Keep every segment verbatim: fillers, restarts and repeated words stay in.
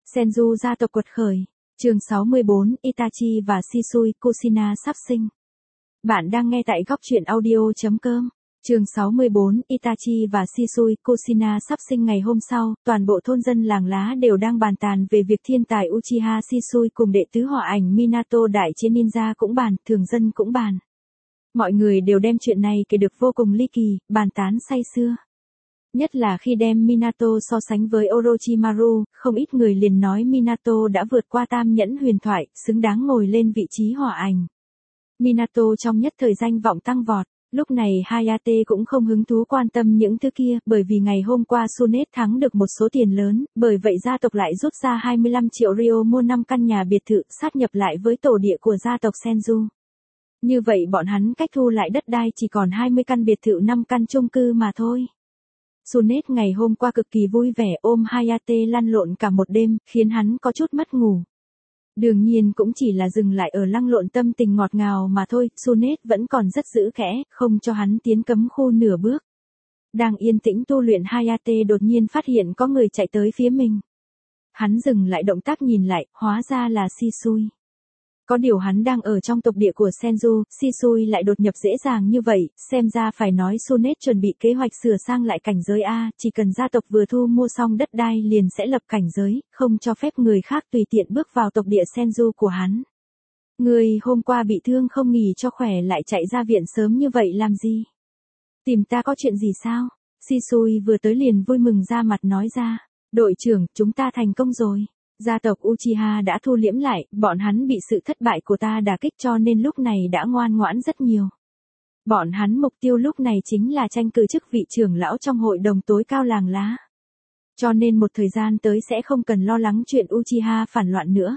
Senju gia tộc quật khởi. Chương sáu mươi bốn, Itachi và Shisui Kushina sắp sinh. Bạn đang nghe tại góc truyện audio chấm com. Chương sáu mươi bốn, Itachi và Shisui Kushina sắp sinh. Ngày hôm sau, toàn bộ thôn dân làng lá đều đang bàn tàn về việc thiên tài Uchiha Shisui cùng đệ tứ họ ảnh Minato đại chiến ninja cũng bàn, thường dân cũng bàn. Mọi người đều đem chuyện này kể được vô cùng ly kỳ, bàn tán say sưa. Nhất là khi đem Minato so sánh với Orochimaru, không ít người liền nói Minato đã vượt qua tam nhẫn huyền thoại, xứng đáng ngồi lên vị trí hỏa ảnh. Minato trong nhất thời danh vọng tăng vọt, lúc này Hayate cũng không hứng thú quan tâm những thứ kia, bởi vì ngày hôm qua Tsunade thắng được một số tiền lớn, bởi vậy gia tộc lại rút ra hai mươi lăm triệu ryo mua năm căn nhà biệt thự sát nhập lại với tổ địa của gia tộc Senju. Như vậy bọn hắn cách thu lại đất đai chỉ còn hai mươi căn biệt thự năm căn chung cư mà thôi. Tsunade ngày hôm qua cực kỳ vui vẻ ôm Hayate lăn lộn cả một đêm, khiến hắn có chút mất ngủ. Đương nhiên cũng chỉ là dừng lại ở lăn lộn tâm tình ngọt ngào mà thôi, Tsunade vẫn còn rất giữ kẽ, không cho hắn tiến cấm khu nửa bước. Đang yên tĩnh tu luyện Hayate đột nhiên phát hiện có người chạy tới phía mình. Hắn dừng lại động tác nhìn lại, hóa ra là Shisui. Có điều hắn đang ở trong tộc địa của Senju, Shisui lại đột nhập dễ dàng như vậy, xem ra phải nói Tsunade chuẩn bị kế hoạch sửa sang lại cảnh giới A, chỉ cần gia tộc vừa thu mua xong đất đai liền sẽ lập cảnh giới, không cho phép người khác tùy tiện bước vào tộc địa Senju của hắn. Người hôm qua bị thương không nghỉ cho khỏe lại chạy ra viện sớm như vậy làm gì? Tìm ta có chuyện gì sao? Shisui vừa tới liền vui mừng ra mặt nói ra, đội trưởng, chúng ta thành công rồi. Gia tộc Uchiha đã thu liễm lại, bọn hắn bị sự thất bại của ta đả kích cho nên lúc này đã ngoan ngoãn rất nhiều. Bọn hắn mục tiêu lúc này chính là tranh cử chức vị trưởng lão trong hội đồng tối cao làng lá. Cho nên một thời gian tới sẽ không cần lo lắng chuyện Uchiha phản loạn nữa.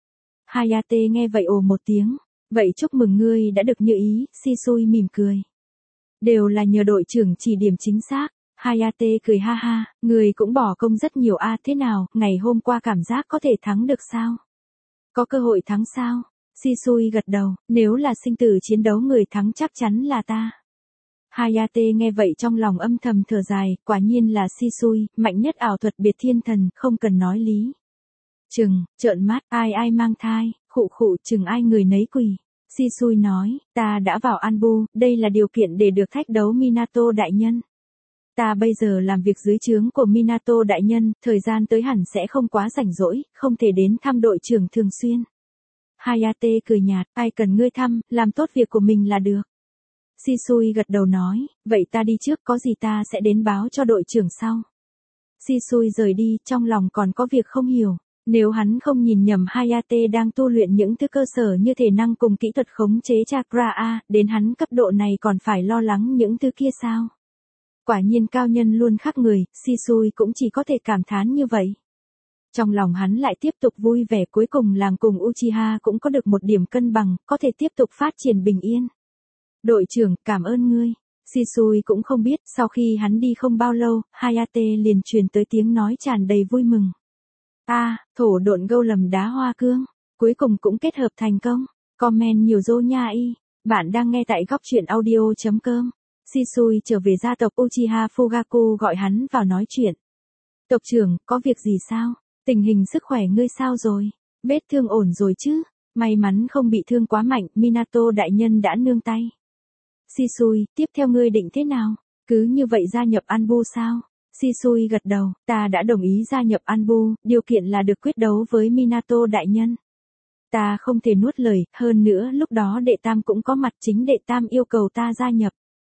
Hayate nghe vậy ồ một tiếng, vậy chúc mừng ngươi đã được như ý, Shisui mỉm cười. Đều là nhờ đội trưởng chỉ điểm chính xác. Hayate cười ha ha, người cũng bỏ công rất nhiều a à, thế nào, ngày hôm qua cảm giác có thể thắng được sao? Có cơ hội thắng sao? Shisui gật đầu, nếu là sinh tử chiến đấu người thắng chắc chắn là ta. Hayate nghe vậy trong lòng âm thầm thở dài, quả nhiên là Shisui, mạnh nhất ảo thuật biệt thiên thần, không cần nói lý. Chừng, trợn mắt, ai ai mang thai, khụ khụ chừng ai người nấy quỳ. Shisui nói, ta đã vào Anbu, đây là điều kiện để được thách đấu Minato đại nhân. Ta bây giờ làm việc dưới trướng của Minato đại nhân, thời gian tới hẳn sẽ không quá rảnh rỗi, không thể đến thăm đội trưởng thường xuyên. Hayate cười nhạt, ai cần ngươi thăm, làm tốt việc của mình là được. Shisui gật đầu nói, vậy ta đi trước, có gì ta sẽ đến báo cho đội trưởng sau. Shisui rời đi, trong lòng còn có việc không hiểu. Nếu hắn không nhìn nhầm Hayate đang tu luyện những thứ cơ sở như thể năng cùng kỹ thuật khống chế chakra A, đến hắn cấp độ này còn phải lo lắng những thứ kia sao? Quả nhiên cao nhân luôn khác người, Shisui cũng chỉ có thể cảm thán như vậy. Trong lòng hắn lại tiếp tục vui vẻ, cuối cùng làng cùng Uchiha cũng có được một điểm cân bằng, có thể tiếp tục phát triển bình yên. Đội trưởng, cảm ơn ngươi. Shisui cũng không biết, sau khi hắn đi không bao lâu, Hayate liền truyền tới tiếng nói tràn đầy vui mừng. A, à, thổ độn gâu lầm đá hoa cương, cuối cùng cũng kết hợp thành công. Comment nhiều dô nha y. Bạn đang nghe tại góc truyện audio chấm com. Shisui trở về gia tộc Uchiha Fugaku gọi hắn vào nói chuyện. Tộc trưởng, có việc gì sao? Tình hình sức khỏe ngươi sao rồi? Vết thương ổn rồi chứ? May mắn không bị thương quá mạnh, Minato đại nhân đã nương tay. Shisui, tiếp theo ngươi định thế nào? Cứ như vậy gia nhập Anbu sao? Shisui gật đầu, ta đã đồng ý gia nhập Anbu, điều kiện là được quyết đấu với Minato đại nhân. Ta không thể nuốt lời, hơn nữa lúc đó đệ tam cũng có mặt, chính đệ tam yêu cầu ta gia nhập.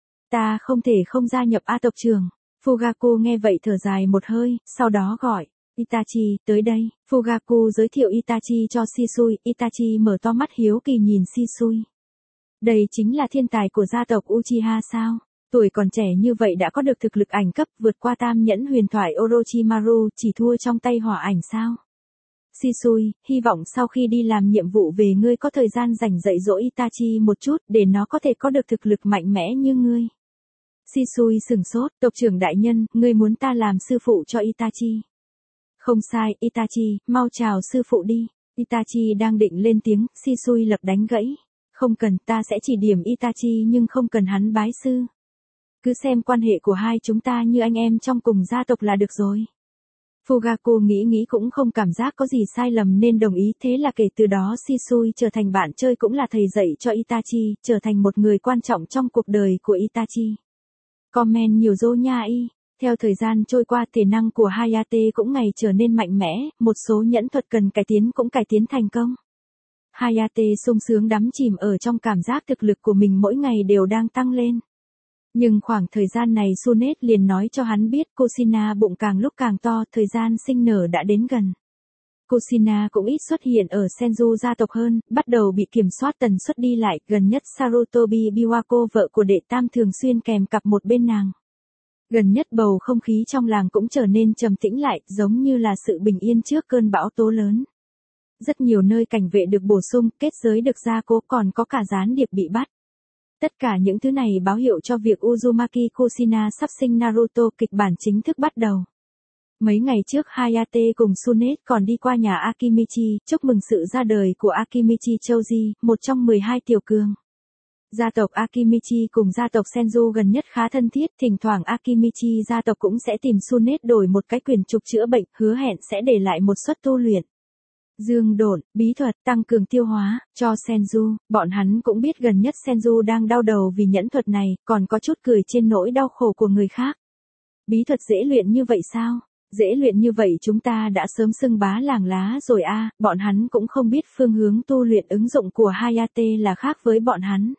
Ta không thể không gia nhập A tộc trưởng. Fugaku nghe vậy thở dài một hơi, sau đó gọi, Itachi, tới đây. Fugaku giới thiệu Itachi cho Shisui, Itachi mở to mắt hiếu kỳ nhìn Shisui. Đây chính là thiên tài của gia tộc Uchiha sao? Tuổi còn trẻ như vậy đã có được thực lực ảnh cấp, vượt qua tam nhẫn huyền thoại Orochimaru, chỉ thua trong tay hỏa ảnh sao? Shisui, hy vọng sau khi đi làm nhiệm vụ về ngươi có thời gian rảnh dạy dỗ Itachi một chút, để nó có thể có được thực lực mạnh mẽ như ngươi. Shisui sừng sốt, tộc trưởng đại nhân, ngươi muốn ta làm sư phụ cho Itachi. Không sai, Itachi, mau chào sư phụ đi. Itachi đang định lên tiếng, Shisui lập đánh gãy. Không cần, ta sẽ chỉ điểm Itachi nhưng không cần hắn bái sư. Cứ xem quan hệ của hai chúng ta như anh em trong cùng gia tộc là được rồi. Fugaku nghĩ nghĩ cũng không cảm giác có gì sai lầm nên đồng ý, thế là kể từ đó Shisui trở thành bạn chơi cũng là thầy dạy cho Itachi, trở thành một người quan trọng trong cuộc đời của Itachi. Comment nhiều dô nha y. Theo thời gian trôi qua, thể năng của Hayate cũng ngày trở nên mạnh mẽ, một số nhẫn thuật cần cải tiến cũng cải tiến thành công. Hayate sung sướng đắm chìm ở trong cảm giác thực lực của mình mỗi ngày đều đang tăng lên. Nhưng khoảng thời gian này Tsunade liền nói cho hắn biết Kushina bụng càng lúc càng to, thời gian sinh nở đã đến gần. Kushina cũng ít xuất hiện ở Senju gia tộc hơn, bắt đầu bị kiểm soát tần suất đi lại, gần nhất Sarutobi Biwako vợ của đệ tam thường xuyên kèm cặp một bên nàng. Gần nhất bầu không khí trong làng cũng trở nên trầm tĩnh lại, giống như là sự bình yên trước cơn bão tố lớn. Rất nhiều nơi cảnh vệ được bổ sung, kết giới được gia cố, còn có cả gián điệp bị bắt. Tất cả những thứ này báo hiệu cho việc Uzumaki Kushina sắp sinh Naruto, kịch bản chính thức bắt đầu. Mấy ngày trước Hayate cùng Tsunade còn đi qua nhà Akimichi, chúc mừng sự ra đời của Akimichi Choji, một trong mười hai tiểu cường. Gia tộc Akimichi cùng gia tộc Senju gần nhất khá thân thiết, thỉnh thoảng Akimichi gia tộc cũng sẽ tìm Tsunade đổi một cái quyền trục chữa bệnh, hứa hẹn sẽ để lại một suất tu luyện. Dương độn, bí thuật, tăng cường tiêu hóa, cho Senju, bọn hắn cũng biết gần nhất Senju đang đau đầu vì nhẫn thuật này, còn có chút cười trên nỗi đau khổ của người khác. Bí thuật dễ luyện như vậy sao? Dễ luyện như vậy chúng ta đã sớm xưng bá làng lá rồi a. À, bọn hắn cũng không biết phương hướng tu luyện ứng dụng của Hayate là khác với bọn hắn.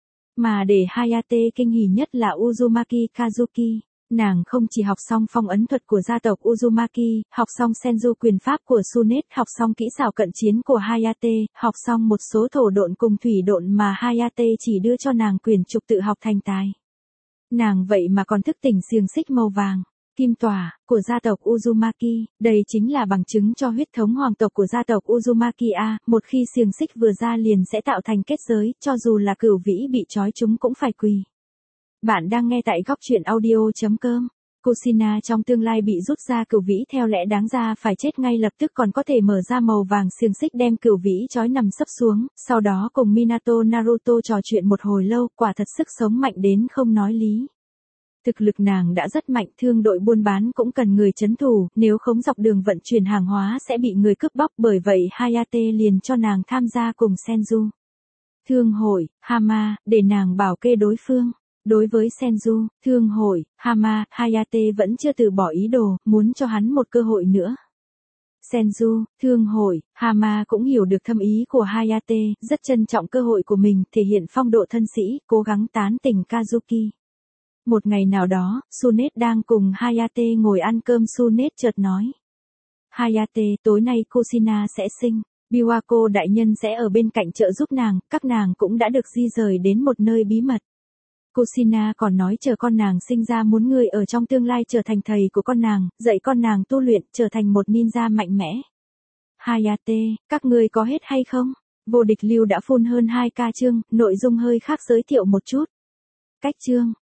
Mà để Hayate kinh hỉ nhất là Uzumaki Kazuki. Nàng không chỉ học xong phong ấn thuật của gia tộc Uzumaki, học xong Senju quyền pháp của Tsunade, học xong kỹ xảo cận chiến của Hayate, học xong một số thổ độn cùng thủy độn mà Hayate chỉ đưa cho nàng quyền trục tự học thành tài. Nàng vậy mà còn thức tỉnh xiềng xích màu vàng, kim tỏa, của gia tộc Uzumaki, đây chính là bằng chứng cho huyết thống hoàng tộc của gia tộc Uzumaki a, một khi xiềng xích vừa ra liền sẽ tạo thành kết giới, cho dù là cửu vĩ bị trói chúng cũng phải quỳ. Bạn đang nghe tại góc truyện audio chấm com. Kushina trong tương lai bị rút ra cửu vĩ theo lẽ đáng ra phải chết ngay lập tức, còn có thể mở ra màu vàng xiềng xích đem cửu vĩ trói nằm sấp xuống, sau đó cùng Minato Naruto trò chuyện một hồi lâu, quả thật sức sống mạnh đến không nói lý. Thực lực nàng đã rất mạnh, thương đội buôn bán cũng cần người trấn thủ, nếu không dọc đường vận chuyển hàng hóa sẽ bị người cướp bóc, bởi vậy Hayate liền cho nàng tham gia cùng Senju. Thương hội, Hama, để nàng bảo kê đối phương. Đối với Senju, thương hội, Hama, Hayate vẫn chưa từ bỏ ý đồ, muốn cho hắn một cơ hội nữa. Senju, thương hội, Hama cũng hiểu được thâm ý của Hayate, rất trân trọng cơ hội của mình, thể hiện phong độ thân sĩ, cố gắng tán tỉnh Kazuki. Một ngày nào đó, Tsunade đang cùng Hayate ngồi ăn cơm, Tsunade chợt nói. Hayate, tối nay Kushina sẽ sinh, Biwako đại nhân sẽ ở bên cạnh trợ giúp nàng, các nàng cũng đã được di rời đến một nơi bí mật. Kushina còn nói chờ con nàng sinh ra muốn ngươi ở trong tương lai trở thành thầy của con nàng, dạy con nàng tu luyện, trở thành một ninja mạnh mẽ. Hayate, các ngươi có hết hay không? Vô địch lưu đã phun hơn hai ca chương, nội dung hơi khác giới thiệu một chút. Cách chương.